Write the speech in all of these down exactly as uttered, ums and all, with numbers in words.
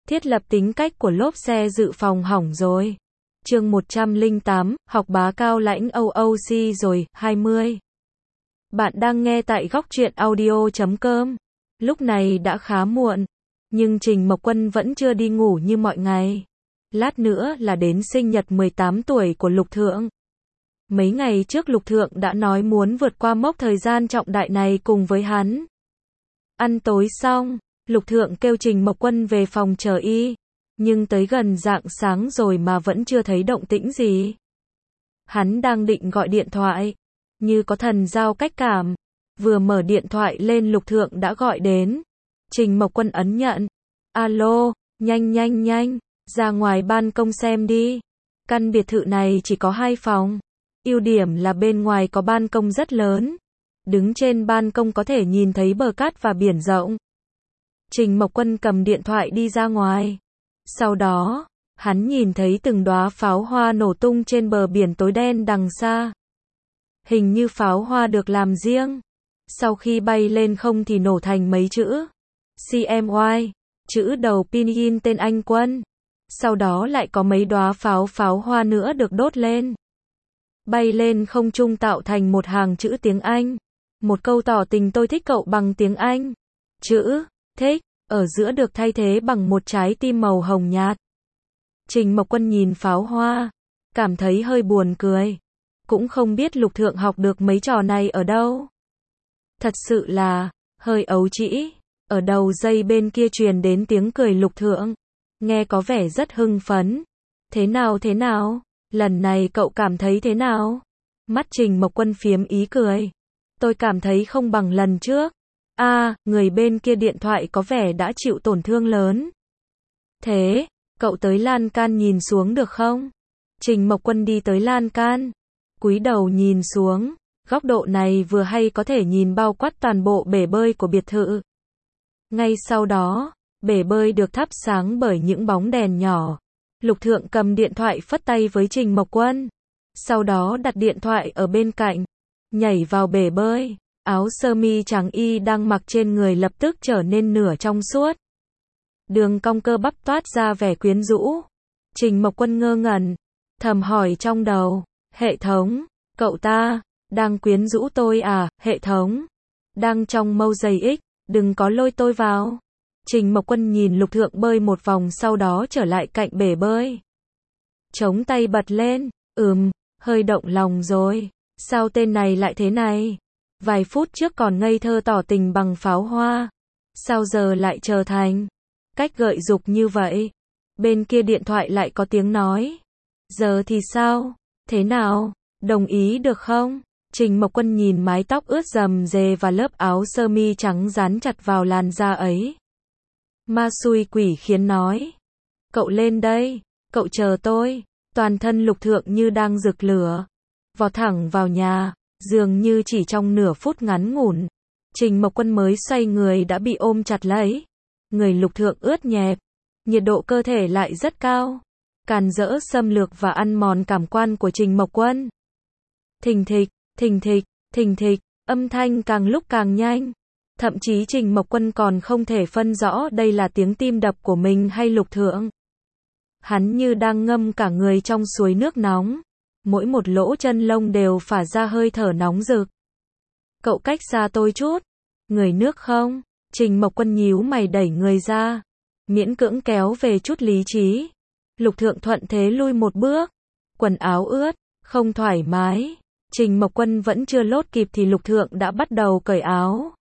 Thiết lập tính cách của lốp xe dự phòng hỏng rồi. Chương một trăm lẻ tám, học bá cao lãnh o o xê rồi, hai mươi. Bạn đang nghe tại góc truyện audio chấm com. Lúc này đã khá muộn, nhưng Trình Mộc Quân vẫn chưa đi ngủ như mọi ngày. Lát nữa là đến sinh nhật mười tám tuổi của Lục Thượng. Mấy ngày trước Lục Thượng đã nói muốn vượt qua mốc thời gian trọng đại này cùng với hắn. Ăn tối xong, Lục Thượng kêu Trình Mộc Quân về phòng chờ y, nhưng tới gần rạng sáng rồi mà vẫn chưa thấy động tĩnh gì. Hắn đang định gọi điện thoại, như có thần giao cách cảm, vừa mở điện thoại lên Lục Thượng đã gọi đến. Trình Mộc Quân ấn nhận. Alo, nhanh nhanh nhanh, ra ngoài ban công xem đi. Căn biệt thự này chỉ có hai phòng. Ưu điểm là bên ngoài có ban công rất lớn. Đứng trên ban công có thể nhìn thấy bờ cát và biển rộng. Trình Mộc Quân cầm điện thoại đi ra ngoài. Sau đó, hắn nhìn thấy từng đóa pháo hoa nổ tung trên bờ biển tối đen đằng xa. Hình như pháo hoa được làm riêng. Sau khi bay lên không thì nổ thành mấy chữ xê em i, chữ đầu Pinyin tên anh Quân. Sau đó lại có mấy đóa pháo pháo hoa nữa được đốt lên. Bay lên không trung tạo thành một hàng chữ tiếng Anh. Một câu tỏ tình tôi thích cậu bằng tiếng Anh. Chữ thích ở giữa được thay thế bằng một trái tim màu hồng nhạt. Trình Mộc Quân nhìn pháo hoa, cảm thấy hơi buồn cười. Cũng không biết Lục Thượng học được mấy trò này ở đâu. Thật sự là hơi ấu trĩ. Ở đầu dây bên kia truyền đến tiếng cười Lục Thượng, nghe có vẻ rất hưng phấn. Thế nào thế nào? Lần này cậu cảm thấy thế nào? Mắt Trình Mộc Quân phiếm ý cười. Tôi cảm thấy không bằng lần trước. A, à, người bên kia điện thoại có vẻ đã chịu tổn thương lớn. Thế, cậu tới lan can nhìn xuống được không? Trình Mộc Quân đi tới lan can, cúi đầu nhìn xuống. Góc độ này vừa hay có thể nhìn bao quát toàn bộ bể bơi của biệt thự. Ngay sau đó, bể bơi được thắp sáng bởi những bóng đèn nhỏ. Lục Thượng cầm điện thoại phất tay với Trình Mộc Quân. Sau đó đặt điện thoại ở bên cạnh, nhảy vào bể bơi. Áo sơ mi trắng y đang mặc trên người lập tức trở nên nửa trong suốt. Đường cong cơ bắp toát ra vẻ quyến rũ. Trình Mộc Quân ngơ ngẩn, thầm hỏi trong đầu, hệ thống, cậu ta đang quyến rũ tôi à? Hệ thống đang trong mâu giày ích, đừng có lôi tôi vào. Trình Mộc Quân nhìn Lục Thượng bơi một vòng sau đó trở lại cạnh bể bơi. Chống tay bật lên, ừm, hơi động lòng rồi. Sao tên này lại thế này? Vài phút trước còn ngây thơ tỏ tình bằng pháo hoa. Sao giờ lại trở thành cách gợi dục như vậy? Bên kia điện thoại lại có tiếng nói. Giờ thì sao? Thế nào? Đồng ý được không? Trình Mộc Quân nhìn mái tóc ướt rầm rề và lớp áo sơ mi trắng dán chặt vào làn da ấy. Ma xui quỷ khiến nói. Cậu lên đây, cậu chờ tôi. Toàn thân Lục Thượng như đang rực lửa. Vọt thẳng vào nhà, dường như chỉ trong nửa phút ngắn ngủn. Trình Mộc Quân mới xoay người đã bị ôm chặt lấy. Người Lục Thượng ướt nhẹp, nhiệt độ cơ thể lại rất cao, càn rỡ xâm lược và ăn mòn cảm quan của Trình Mộc Quân. Thình thịch, thình thịch, thình thịch, âm thanh càng lúc càng nhanh. Thậm chí Trình Mộc Quân còn không thể phân rõ đây là tiếng tim đập của mình hay Lục Thượng. Hắn như đang ngâm cả người trong suối nước nóng. Mỗi một lỗ chân lông đều phả ra hơi thở nóng rực. Cậu cách xa tôi chút. Người nước không? Trình Mộc Quân nhíu mày đẩy người ra. Miễn cưỡng kéo về chút lý trí. Lục Thượng thuận thế lui một bước. Quần áo ướt, không thoải mái. Trình Mộc Quân vẫn chưa lốt kịp thì Lục Thượng đã bắt đầu cởi áo.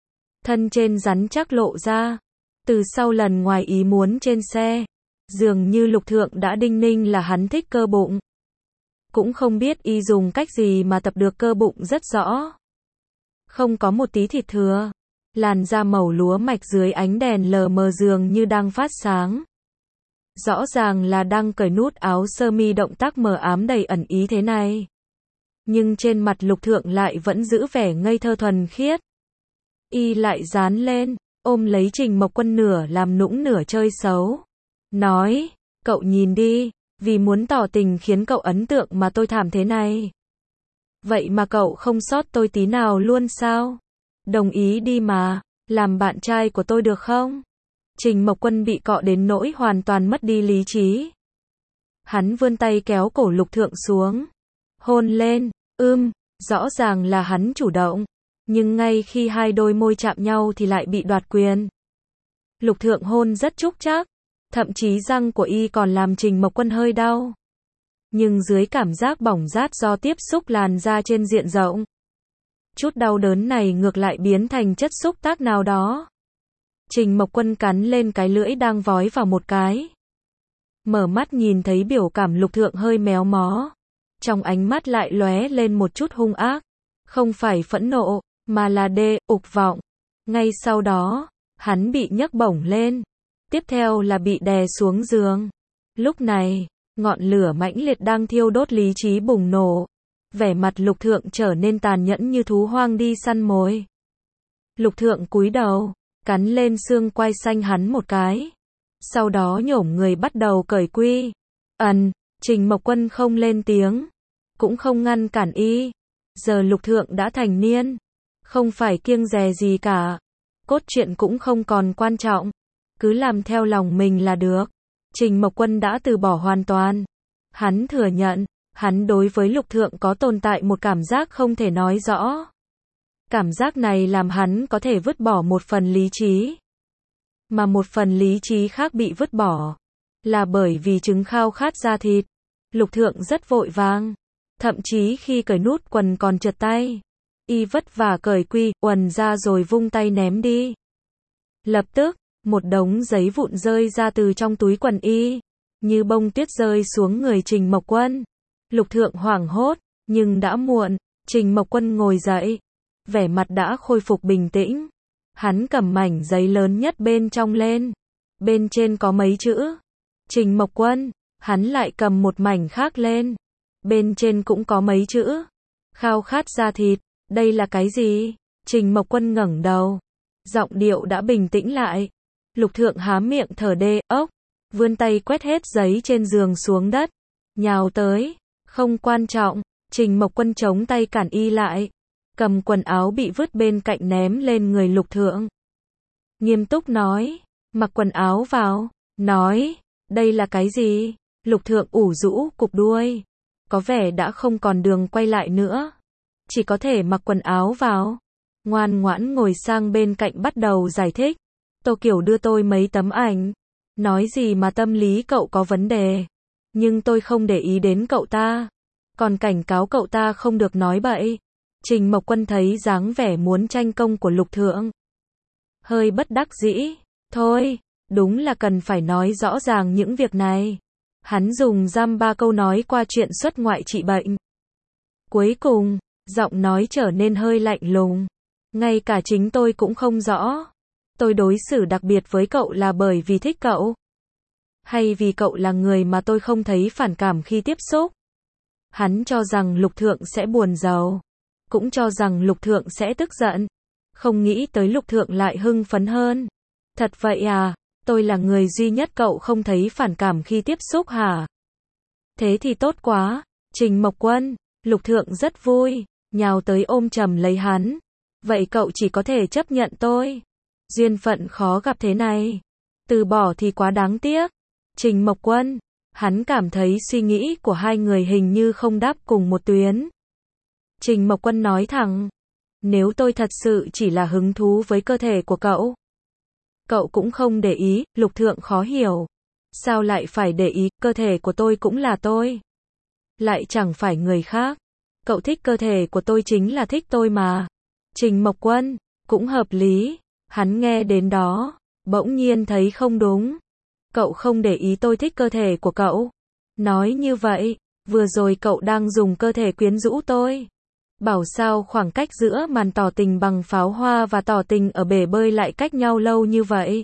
Thân trên rắn chắc lộ ra. Từ sau lần ngoài ý muốn trên xe, dường như Lục Thượng đã đinh ninh là hắn thích cơ bụng. Cũng không biết y dùng cách gì mà tập được cơ bụng rất rõ. Không có một tí thịt thừa. Làn da màu lúa mạch dưới ánh đèn lờ mờ dường như đang phát sáng. Rõ ràng là đang cởi nút áo sơ mi, động tác mờ ám đầy ẩn ý thế này. Nhưng trên mặt Lục Thượng lại vẫn giữ vẻ ngây thơ thuần khiết. Y lại dán lên, ôm lấy Trình Mộc Quân nửa làm nũng nửa chơi xấu. Nói, cậu nhìn đi, vì muốn tỏ tình khiến cậu ấn tượng mà tôi thảm thế này. Vậy mà cậu không sót tôi tí nào luôn sao? Đồng ý đi mà, làm bạn trai của tôi được không? Trình Mộc Quân bị cọ đến nỗi hoàn toàn mất đi lý trí. Hắn vươn tay kéo cổ Lục Thượng xuống. Hôn lên, ưm, rõ ràng là hắn chủ động. Nhưng ngay khi hai đôi môi chạm nhau thì lại bị đoạt quyền. Lục Thượng hôn rất trúc trác. Thậm chí răng của y còn làm Trình Mộc Quân hơi đau. Nhưng dưới cảm giác bỏng rát do tiếp xúc làn da trên diện rộng, chút đau đớn này ngược lại biến thành chất xúc tác nào đó. Trình Mộc Quân cắn lên cái lưỡi đang vói vào một cái. Mở mắt nhìn thấy biểu cảm Lục Thượng hơi méo mó. Trong ánh mắt lại lóe lên một chút hung ác. Không phải phẫn nộ, mà là đê, ục vọng. Ngay sau đó, hắn bị nhấc bổng lên. Tiếp theo là bị đè xuống giường. Lúc này, ngọn lửa mãnh liệt đang thiêu đốt lý trí bùng nổ. Vẻ mặt Lục Thượng trở nên tàn nhẫn như thú hoang đi săn mồi. Lục Thượng cúi đầu, cắn lên xương quai xanh hắn một cái. Sau đó nhổm người bắt đầu cởi quy. Ẩn, Trình Mộc Quân không lên tiếng, cũng không ngăn cản y. Giờ Lục Thượng đã thành niên, không phải kiêng dè gì cả. Cốt truyện cũng không còn quan trọng, cứ làm theo lòng mình là được. Trình Mộc Quân đã từ bỏ hoàn toàn. Hắn thừa nhận, hắn đối với Lục Thượng có tồn tại một cảm giác không thể nói rõ. Cảm giác này làm hắn có thể vứt bỏ một phần lý trí. Mà một phần lý trí khác bị vứt bỏ, là bởi vì chứng khao khát da thịt. Lục Thượng rất vội vàng. Thậm chí khi cởi nút quần còn trượt tay. Y vất vả cởi quy, quần ra rồi vung tay ném đi. Lập tức, một đống giấy vụn rơi ra từ trong túi quần y, như bông tuyết rơi xuống người Trình Mộc Quân. Lục Thượng hoảng hốt, nhưng đã muộn. Trình Mộc Quân ngồi dậy, vẻ mặt đã khôi phục bình tĩnh. Hắn cầm mảnh giấy lớn nhất bên trong lên. Bên trên có mấy chữ. Trình Mộc Quân. Hắn lại cầm một mảnh khác lên. Bên trên cũng có mấy chữ. Khao khát da thịt. Đây là cái gì? Trình Mộc Quân ngẩng đầu. Giọng điệu đã bình tĩnh lại. Lục Thượng há miệng thở đê ốc. Vươn tay quét hết giấy trên giường xuống đất. Nhào tới. Không quan trọng. Trình Mộc Quân chống tay cản y lại. Cầm quần áo bị vứt bên cạnh ném lên người Lục Thượng. Nghiêm túc nói. Mặc quần áo vào. Nói. Đây là cái gì? Lục Thượng ủ rũ cụp đuôi. Có vẻ đã không còn đường quay lại nữa. Chỉ có thể mặc quần áo vào. Ngoan ngoãn ngồi sang bên cạnh bắt đầu giải thích. Tô Kiều đưa tôi mấy tấm ảnh. Nói gì mà tâm lý cậu có vấn đề. Nhưng tôi không để ý đến cậu ta. Còn cảnh cáo cậu ta không được nói bậy. Trình Mộc Quân thấy dáng vẻ muốn tranh công của Lục Thượng. Hơi bất đắc dĩ. Thôi, đúng là cần phải nói rõ ràng những việc này. Hắn dùng dăm ba câu nói qua chuyện xuất ngoại trị bệnh. Cuối cùng, giọng nói trở nên hơi lạnh lùng. Ngay cả chính tôi cũng không rõ. Tôi đối xử đặc biệt với cậu là bởi vì thích cậu. Hay vì cậu là người mà tôi không thấy phản cảm khi tiếp xúc. Hắn cho rằng Lục Thượng sẽ buồn rầu. Cũng cho rằng Lục Thượng sẽ tức giận. Không nghĩ tới Lục Thượng lại hưng phấn hơn. Thật vậy à, tôi là người duy nhất cậu không thấy phản cảm khi tiếp xúc hả? Thế thì tốt quá. Trình Mộc Quân. Lục Thượng rất vui, nhào tới ôm chầm lấy hắn. Vậy cậu chỉ có thể chấp nhận tôi. Duyên phận khó gặp thế này. Từ bỏ thì quá đáng tiếc. Trình Mộc Quân. Hắn cảm thấy suy nghĩ của hai người hình như không đáp cùng một tuyến. Trình Mộc Quân nói thẳng. Nếu tôi thật sự chỉ là hứng thú với cơ thể của cậu. Cậu cũng không để ý. Lục Thượng khó hiểu. Sao lại phải để ý, cơ thể của tôi cũng là tôi. Lại chẳng phải người khác. Cậu thích cơ thể của tôi chính là thích tôi mà. Trình Mộc Quân. Cũng hợp lý. Hắn nghe đến đó. Bỗng nhiên thấy không đúng. Cậu không để ý tôi thích cơ thể của cậu. Nói như vậy. Vừa rồi cậu đang dùng cơ thể quyến rũ tôi. Bảo sao khoảng cách giữa màn tỏ tình bằng pháo hoa và tỏ tình ở bể bơi lại cách nhau lâu như vậy.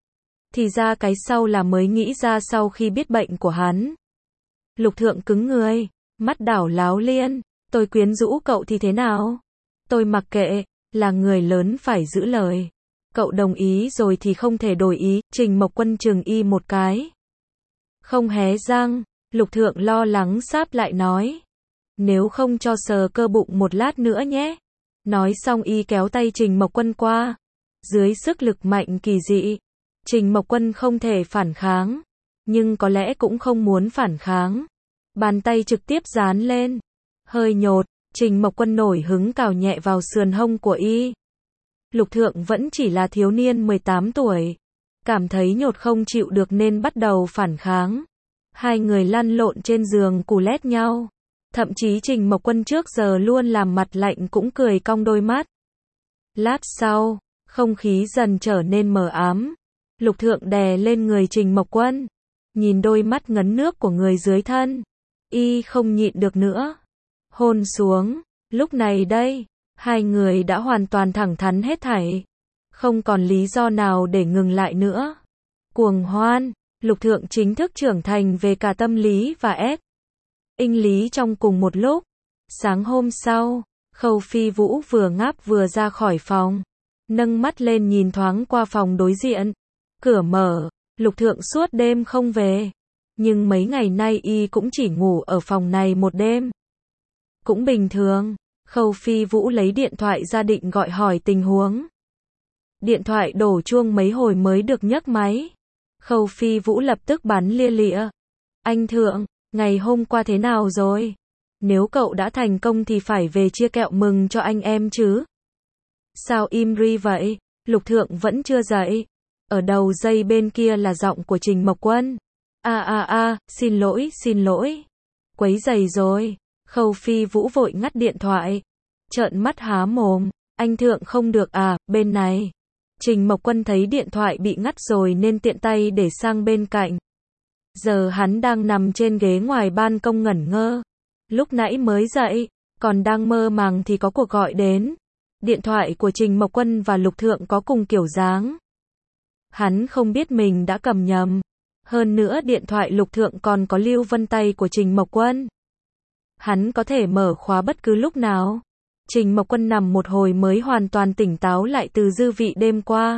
Thì ra cái sau là mới nghĩ ra sau khi biết bệnh của hắn. Lục Thượng cứng người. Mắt đảo láo liên. Tôi quyến rũ cậu thì thế nào? Tôi mặc kệ. Là người lớn phải giữ lời. Cậu đồng ý rồi thì không thể đổi ý. Trình Mộc Quân chừng y một cái. Không hé răng. Lục Thượng lo lắng sáp lại nói. Nếu không cho sờ cơ bụng một lát nữa nhé. Nói xong y kéo tay Trình Mộc Quân qua. Dưới sức lực mạnh kỳ dị. Trình Mộc Quân không thể phản kháng, nhưng có lẽ cũng không muốn phản kháng. Bàn tay trực tiếp dán lên. Hơi nhột, Trình Mộc Quân nổi hứng cào nhẹ vào sườn hông của y. Lục Thượng vẫn chỉ là thiếu niên mười tám tuổi. Cảm thấy nhột không chịu được nên bắt đầu phản kháng. Hai người lăn lộn trên giường cù lét nhau. Thậm chí Trình Mộc Quân trước giờ luôn làm mặt lạnh cũng cười cong đôi mắt. Lát sau, không khí dần trở nên mờ ám. Lục Thượng đè lên người Trình Mộc Quân. Nhìn đôi mắt ngấn nước của người dưới thân. Y không nhịn được nữa. Hôn xuống. Lúc này đây, hai người đã hoàn toàn thẳng thắn hết thảy. Không còn lý do nào để ngừng lại nữa. Cuồng hoan, Lục Thượng chính thức trưởng thành về cả tâm lý và ép. Inh lý trong cùng một lúc. Sáng hôm sau, Khâu Phi Vũ vừa ngáp vừa ra khỏi phòng. Nâng mắt lên nhìn thoáng qua phòng đối diện. Cửa mở, Lục Thượng suốt đêm không về. Nhưng mấy ngày nay y cũng chỉ ngủ ở phòng này một đêm. Cũng bình thường, Khâu Phi Vũ lấy điện thoại ra định gọi hỏi tình huống. Điện thoại đổ chuông mấy hồi mới được nhấc máy. Khâu Phi Vũ lập tức bắn lia lịa. Anh Thượng, ngày hôm qua thế nào rồi? Nếu cậu đã thành công thì phải về chia kẹo mừng cho anh em chứ. Sao im ri vậy? Lục Thượng vẫn chưa dậy. Ở đầu dây bên kia là giọng của Trình Mộc Quân. A a a, xin lỗi, xin lỗi. Quấy rầy rồi. Khâu Phi Vũ vội ngắt điện thoại. Trợn mắt há mồm. Anh Thượng không được à, bên này. Trình Mộc Quân thấy điện thoại bị ngắt rồi nên tiện tay để sang bên cạnh. Giờ hắn đang nằm trên ghế ngoài ban công ngẩn ngơ. Lúc nãy mới dậy, còn đang mơ màng thì có cuộc gọi đến. Điện thoại của Trình Mộc Quân và Lục Thượng có cùng kiểu dáng. Hắn không biết mình đã cầm nhầm. Hơn nữa điện thoại Lục Thượng còn có lưu vân tay của Trình Mộc Quân. Hắn có thể mở khóa bất cứ lúc nào. Trình Mộc Quân nằm một hồi mới hoàn toàn tỉnh táo lại từ dư vị đêm qua.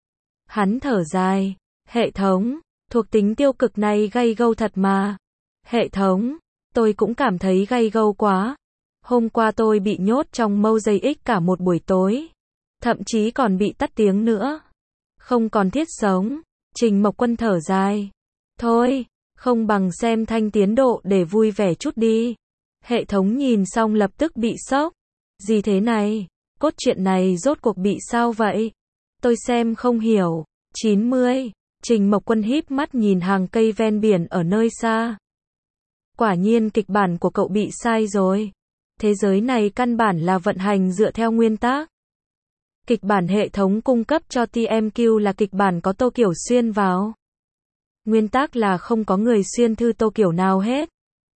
Hắn thở dài. Hệ thống, thuộc tính tiêu cực này gay gâu thật mà. Hệ thống, tôi cũng cảm thấy gay gâu quá. Hôm qua tôi bị nhốt trong Mosaic cả một buổi tối. Thậm chí còn bị tắt tiếng nữa. Không còn thiết sống. Trình Mộc Quân thở dài. Thôi, không bằng xem thanh tiến độ để vui vẻ chút đi. Hệ thống nhìn xong lập tức bị sốc. Gì thế này? Cốt truyện này rốt cuộc bị sao vậy? Tôi xem không hiểu. chín mươi. Trình Mộc Quân híp mắt nhìn hàng cây ven biển ở nơi xa. Quả nhiên kịch bản của cậu bị sai rồi. Thế giới này căn bản là vận hành dựa theo nguyên tắc. Kịch bản hệ thống cung cấp cho tê em quy là kịch bản có Tô Kiểu xuyên vào. Nguyên tắc là không có người xuyên thư Tô Kiểu nào hết.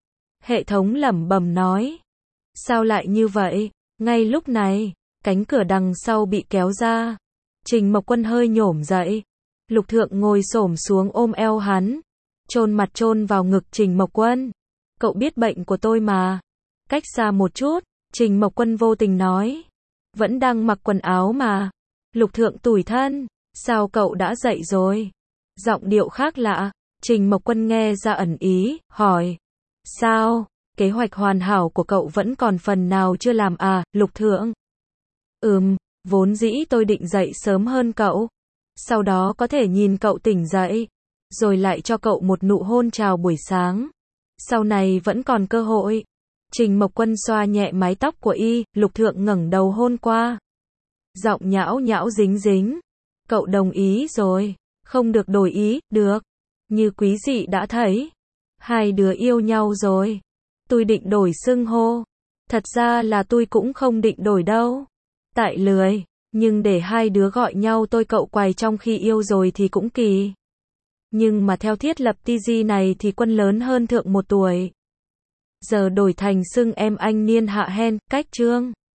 Hệ thống lẩm bẩm nói. Sao lại như vậy? Ngay lúc này, cánh cửa đằng sau bị kéo ra. Trình Mộc Quân hơi nhổm dậy. Lục Thượng ngồi xổm xuống ôm eo hắn. Chôn mặt chôn vào ngực Trình Mộc Quân. Cậu biết bệnh của tôi mà. Cách xa một chút, Trình Mộc Quân vô tình nói. Vẫn đang mặc quần áo mà. Lục Thượng tủi thân. Sao cậu đã dậy rồi? Giọng điệu khác lạ. Trình Mộc Quân nghe ra ẩn ý, hỏi. Sao? Kế hoạch hoàn hảo của cậu vẫn còn phần nào chưa làm à, Lục Thượng? Ừm, vốn dĩ tôi định dậy sớm hơn cậu. Sau đó có thể nhìn cậu tỉnh dậy. Rồi lại cho cậu một nụ hôn chào buổi sáng. Sau này vẫn còn cơ hội. Trình Mộc Quân xoa nhẹ mái tóc của y, Lục Thượng ngẩng đầu hôn qua. Giọng nhão nhão dính dính. Cậu đồng ý rồi. Không được đổi ý, được. Như quý dị đã thấy. Hai đứa yêu nhau rồi. Tôi định đổi xưng hô. Thật ra là tôi cũng không định đổi đâu. Tại lười. Nhưng để hai đứa gọi nhau tôi cậu quài trong khi yêu rồi thì cũng kỳ. Nhưng mà theo thiết lập tê giê này thì Quân lớn hơn Thượng một tuổi. Giờ đổi thành xưng em anh niên hạ hen, cách chương.